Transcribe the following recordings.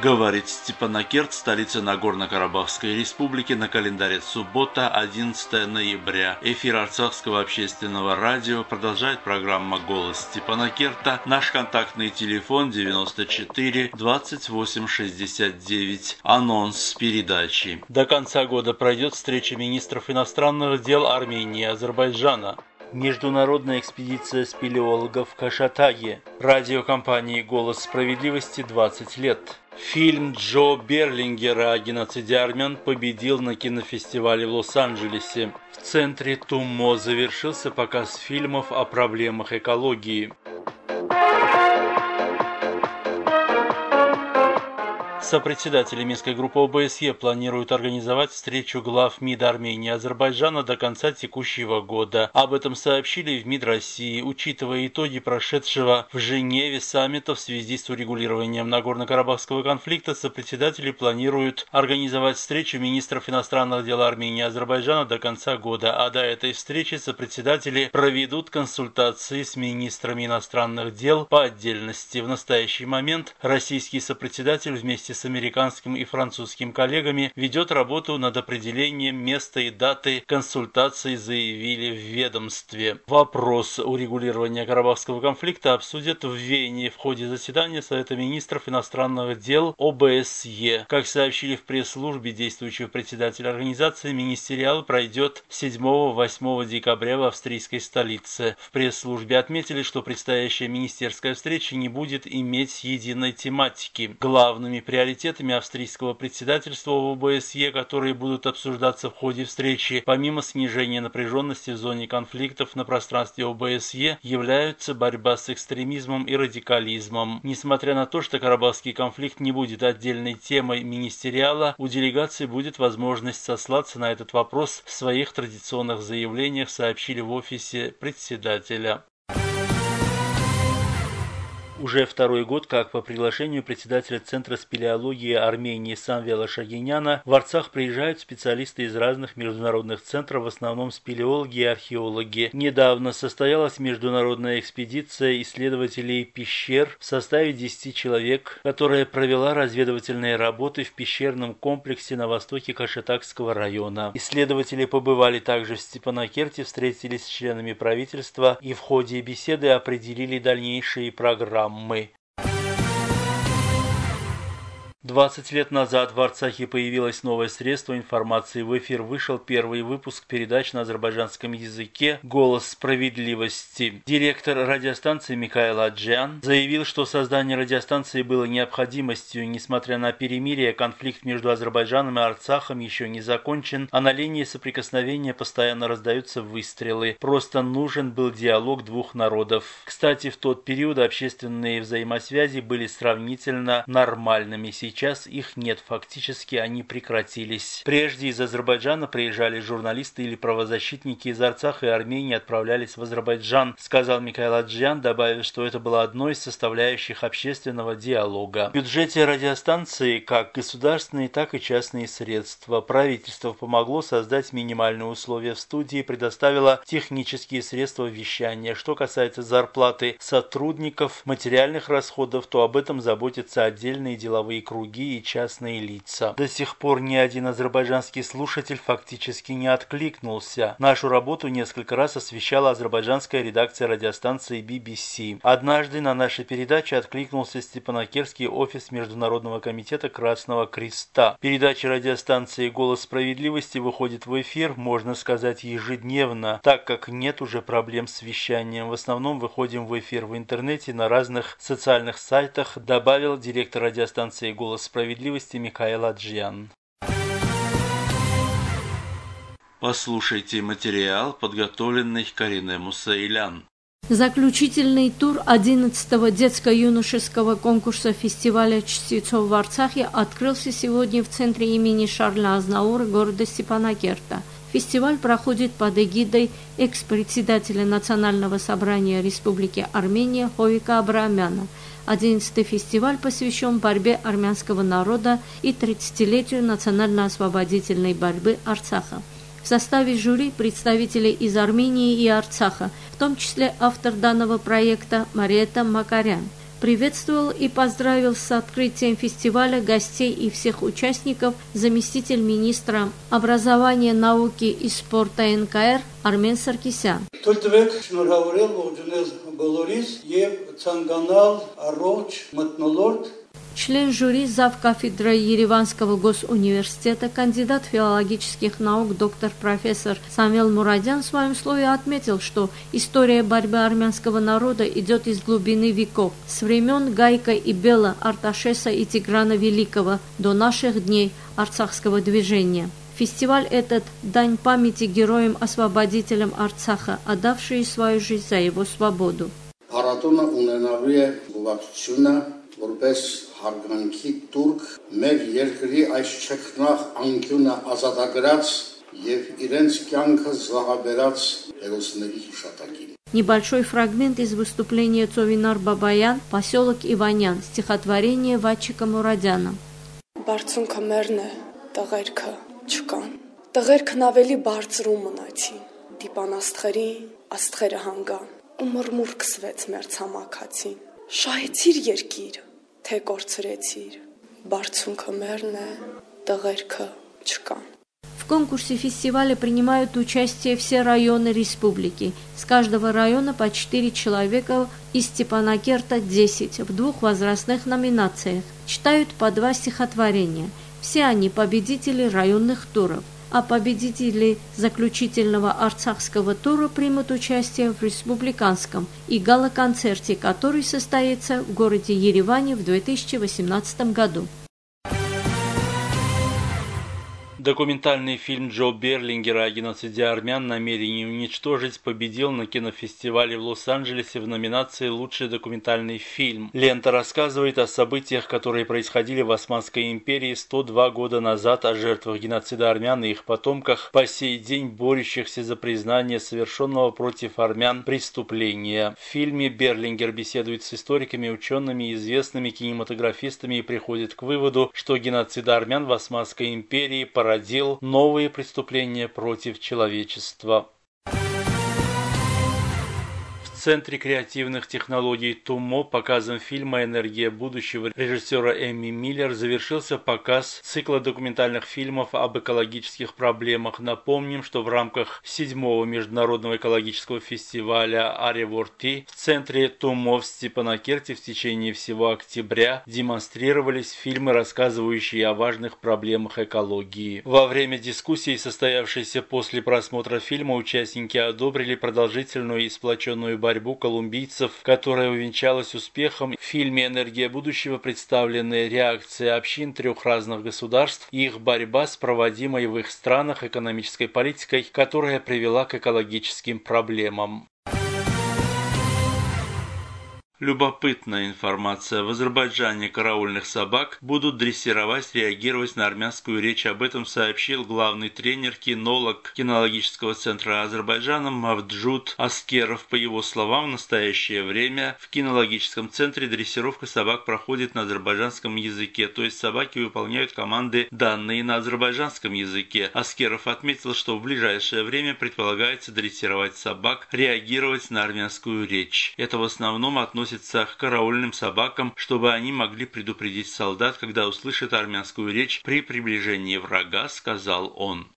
Говорит Степанакерт, столица Нагорно-Карабахской республики, на календаре суббота, 11 ноября. Эфир Арцахского общественного радио продолжает программа «Голос Степанакерта». Наш контактный телефон 94 28 69. Анонс передачи. До конца года пройдет встреча министров иностранных дел Армении и Азербайджана. Международная экспедиция спелеологов в Кашатаге. Радиокомпании «Голос справедливости» 20 лет. Фильм Джо Берлингера о геноциде армян победил на кинофестивале в Лос-Анджелесе. В центре ТУМО завершился показ фильмов о проблемах экологии. Сопредседатели Минской группы ОБСЕ планируют организовать встречу глав МИД Армении и Азербайджана до конца текущего года. Об этом сообщили в МИД России. Учитывая итоги прошедшего в Женеве саммита в связи с урегулированием Нагорно-Карабахского конфликта, сопредседатели планируют организовать встречу министров иностранных дел Армении и Азербайджана до конца года. А до этой встречи сопредседатели проведут консультации с министрами иностранных дел по отдельности. В настоящий момент российский сопредседатель вместе с американским и французским коллегами ведет работу над определением места и даты консультаций, заявили в ведомстве. Вопрос урегулирования Карабахского конфликта обсудят в Вене в ходе заседания Совета министров иностранных дел ОБСЕ. Как сообщили в пресс-службе действующего председателя организации, министериал пройдет 7-8 декабря в австрийской столице. В пресс-службе отметили, что предстоящая министерская встреча не будет иметь единой тематики. Главными приоритетами австрийского председательства в ОБСЕ, которые будут обсуждаться в ходе встречи, помимо снижения напряженности в зоне конфликтов на пространстве ОБСЕ, являются борьба с экстремизмом и радикализмом. Несмотря на то, что Карабахский конфликт не будет отдельной темой министериала, у делегации будет возможность сослаться на этот вопрос в своих традиционных заявлениях, сообщили в офисе председателя. Уже второй год, как по приглашению председателя Центра спелеологии Армении Самвела Шагиняна, в Арцах приезжают специалисты из разных международных центров, в основном спелеологи и археологи. Недавно состоялась международная экспедиция исследователей пещер в составе 10 человек, которая провела разведывательные работы в пещерном комплексе на востоке Кашатакского района. Исследователи побывали также в Степанакерте, встретились с членами правительства и в ходе беседы определили дальнейшие программы. 20 лет назад в Арцахе появилось новое средство информации. В эфир вышел первый выпуск передач на азербайджанском языке «Голос справедливости». Директор радиостанции Микаэл Аджиан заявил, что создание радиостанции было необходимостью. Несмотря на перемирие, конфликт между Азербайджаном и Арцахом еще не закончен, а на линии соприкосновения постоянно раздаются выстрелы. Просто нужен был диалог двух народов. Кстати, в тот период общественные взаимосвязи были сравнительно нормальными. Сейчас их нет, фактически они прекратились. Прежде из Азербайджана приезжали журналисты или правозащитники из Арцаха и Армении отправлялись в Азербайджан, сказал Микаэл Аджиан, добавив, что это было одной из составляющих общественного диалога. В бюджете радиостанции как государственные, так и частные средства. Правительство помогло создать минимальные условия в студии, предоставило технические средства вещания. Что касается зарплаты сотрудников, материальных расходов, то об этом заботятся отдельные деловые круги и частные лица. До сих пор ни один азербайджанский слушатель фактически не откликнулся. Нашу работу несколько раз освещала азербайджанская редакция радиостанции BBC. Однажды на нашей передаче откликнулся Степанакертский офис Международного комитета Красного Креста. Передача радиостанции «Голос справедливости» выходит в эфир, можно сказать, ежедневно, так как нет уже проблем с вещанием. В основном выходим в эфир в интернете, на разных социальных сайтах, добавил директор радиостанции «Голос справедливости» Микаэл Аджиан. Послушайте материал, подготовленный Кариной Мусаилян. Заключительный тур 11-го детско-юношеского конкурса фестиваля «Чтецов в Арцахе» открылся сегодня в центре имени Шарля Азнаура города Степанакерта. Фестиваль проходит под эгидой экс-председателя Национального собрания Республики Армения Ховика Абраамяна. 11-й фестиваль посвящен борьбе армянского народа и 30-летию национально-освободительной борьбы Арцаха. В составе жюри представители из Армении и Арцаха, в том числе автор данного проекта Мариэта Макарян. Приветствовал и поздравил с открытием фестиваля гостей и всех участников заместитель министра образования, науки и спорта НКР Армен Саркисян. Член жюри завкафедры Ереванского госуниверситета, кандидат филологических наук, доктор-профессор Самвел Мурадян в своем слове отметил, что история борьбы армянского народа идет из глубины веков, с времен Гайка и Бела, Арташеса и Тиграна Великого до наших дней арцахского движения. Фестиваль этот – дань памяти героям-освободителям Арцаха, отдавшие свою жизнь за его свободу. Հարգանքի տուրք մեր երկրի այս չքնաղ անկյունը ազատագրած եւ իրենց կյանքը զոհաբերած հերոսների հիշատակին. Небольшой фрагмент из выступления Цовинар Бабаян, поселок Иванян, стихотворение Ватчика Мурадяна. Բարձունքը մերն է, տղերքը չկան. Տղերքն ավելի բարձրում մնացին, դիպան աստղերին, աստղերը հանգան, ու մռմուռ կսվեց մեր ցամաքացին. Շահեցիր երկիր, թե կորցրեցիր, բարձունքը մերն է, տղերքը չկան. В конкурсе фестиваля принимают участие все районы республики. С каждого района по 4 человека, из Степанакерта 10, в 2 возрастных номинациях. Читают по 2 стихотворения. Все они победители районных туров. А победители заключительного арцахского тура примут участие в республиканском и гала-концерте, который состоится в городе Ереване в 2018 году. Документальный фильм Джо Берлингера о геноциде армян «Намерение уничтожить» победил на кинофестивале в Лос-Анджелесе в номинации «Лучший документальный фильм». Лента рассказывает о событиях, которые происходили в Османской империи 102 года назад, о жертвах геноцида армян и их потомках, по сей день борющихся за признание совершенного против армян преступления. В фильме Берлингер беседует с историками, учеными и известными кинематографистами и приходит к выводу, что геноцид армян в Османской империи породил новые преступления против человечества. В Центре креативных технологий ТУМО показом фильма «Энергия будущего» режиссера Эмми Миллер завершился показ цикла документальных фильмов об экологических проблемах. Напомним, что в рамках 7-го международного экологического фестиваля Ареворти в Центре ТУМО в Степанакерте в течение всего октября демонстрировались фильмы, рассказывающие о важных проблемах экологии. Во время дискуссии, состоявшейся после просмотра фильма, участники одобрили продолжительную и сплоченную борьбу колумбийцев, которая увенчалась успехом. В фильме «Энергия будущего» представлены реакции общин 3 разных государств и их борьба с проводимой в их странах экономической политикой, которая привела к экологическим проблемам. Любопытная информация. В Азербайджане караульных собак будут дрессировать, реагировать на армянскую речь. Об этом сообщил главный тренер, кинолог кинологического центра Азербайджана Мавджуд Аскеров. По его словам, в настоящее время в кинологическом центре дрессировка собак проходит на азербайджанском языке, то есть собаки выполняют команды, данные на азербайджанском языке. Аскеров отметил, что в ближайшее время предполагается дрессировать собак, реагировать на армянскую речь. Это в основном относится к караульным собакам, чтобы они могли предупредить солдат, когда услышат армянскую речь при приближении врага, сказал он.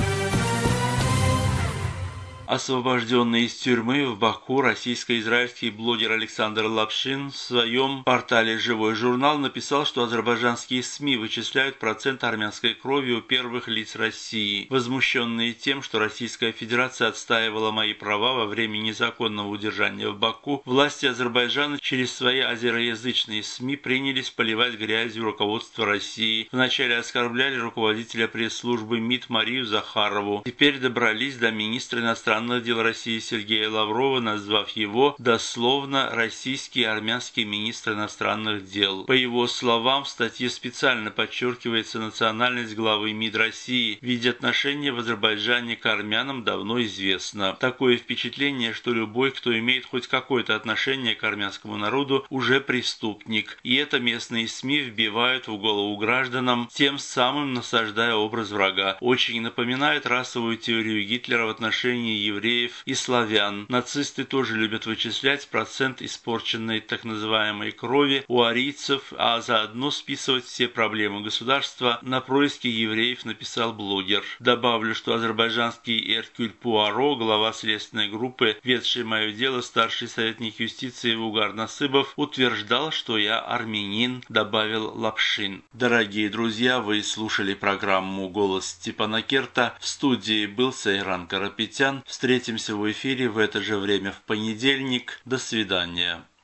Освобожденный из тюрьмы в Баку российско-израильский блогер Александр Лапшин в своем портале «Живой журнал» написал, что азербайджанские СМИ вычисляют процент армянской крови у первых лиц России. Возмущенные тем, что Российская Федерация отстаивала мои права во время незаконного удержания в Баку, власти Азербайджана через свои азероязычные СМИ принялись поливать грязью руководство России. Вначале оскорбляли руководителя пресс-службы МИД Марию Захарову. Теперь добрались до министра иностранных дел России Сергея Лаврова, назвав его дословно «российский и армянский министр иностранных дел». По его словам, в статье специально подчеркивается национальность главы МИД России, ведь отношение в Азербайджане к армянам давно известно. Такое впечатление, что любой, кто имеет хоть какое-то отношение к армянскому народу, уже преступник. И это местные СМИ вбивают в голову гражданам, тем самым насаждая образ врага. Очень напоминает расовую теорию Гитлера в отношении евреев и славян. Нацисты тоже любят вычислять процент испорченной так называемой крови у арийцев, а заодно списывать все проблемы государства на происки евреев, написал блогер. Добавлю, что азербайджанский Эркюль Пуаро, глава следственной группы, ведший мое дело, старший советник юстиции Вугар Насыбов, утверждал, что я армянин, добавил Лапшин. Дорогие друзья, вы слушали программу «Голос Степана Керта». В студии был Сайран Карапетян. Встретимся в эфире в это же время в понедельник. До свидания.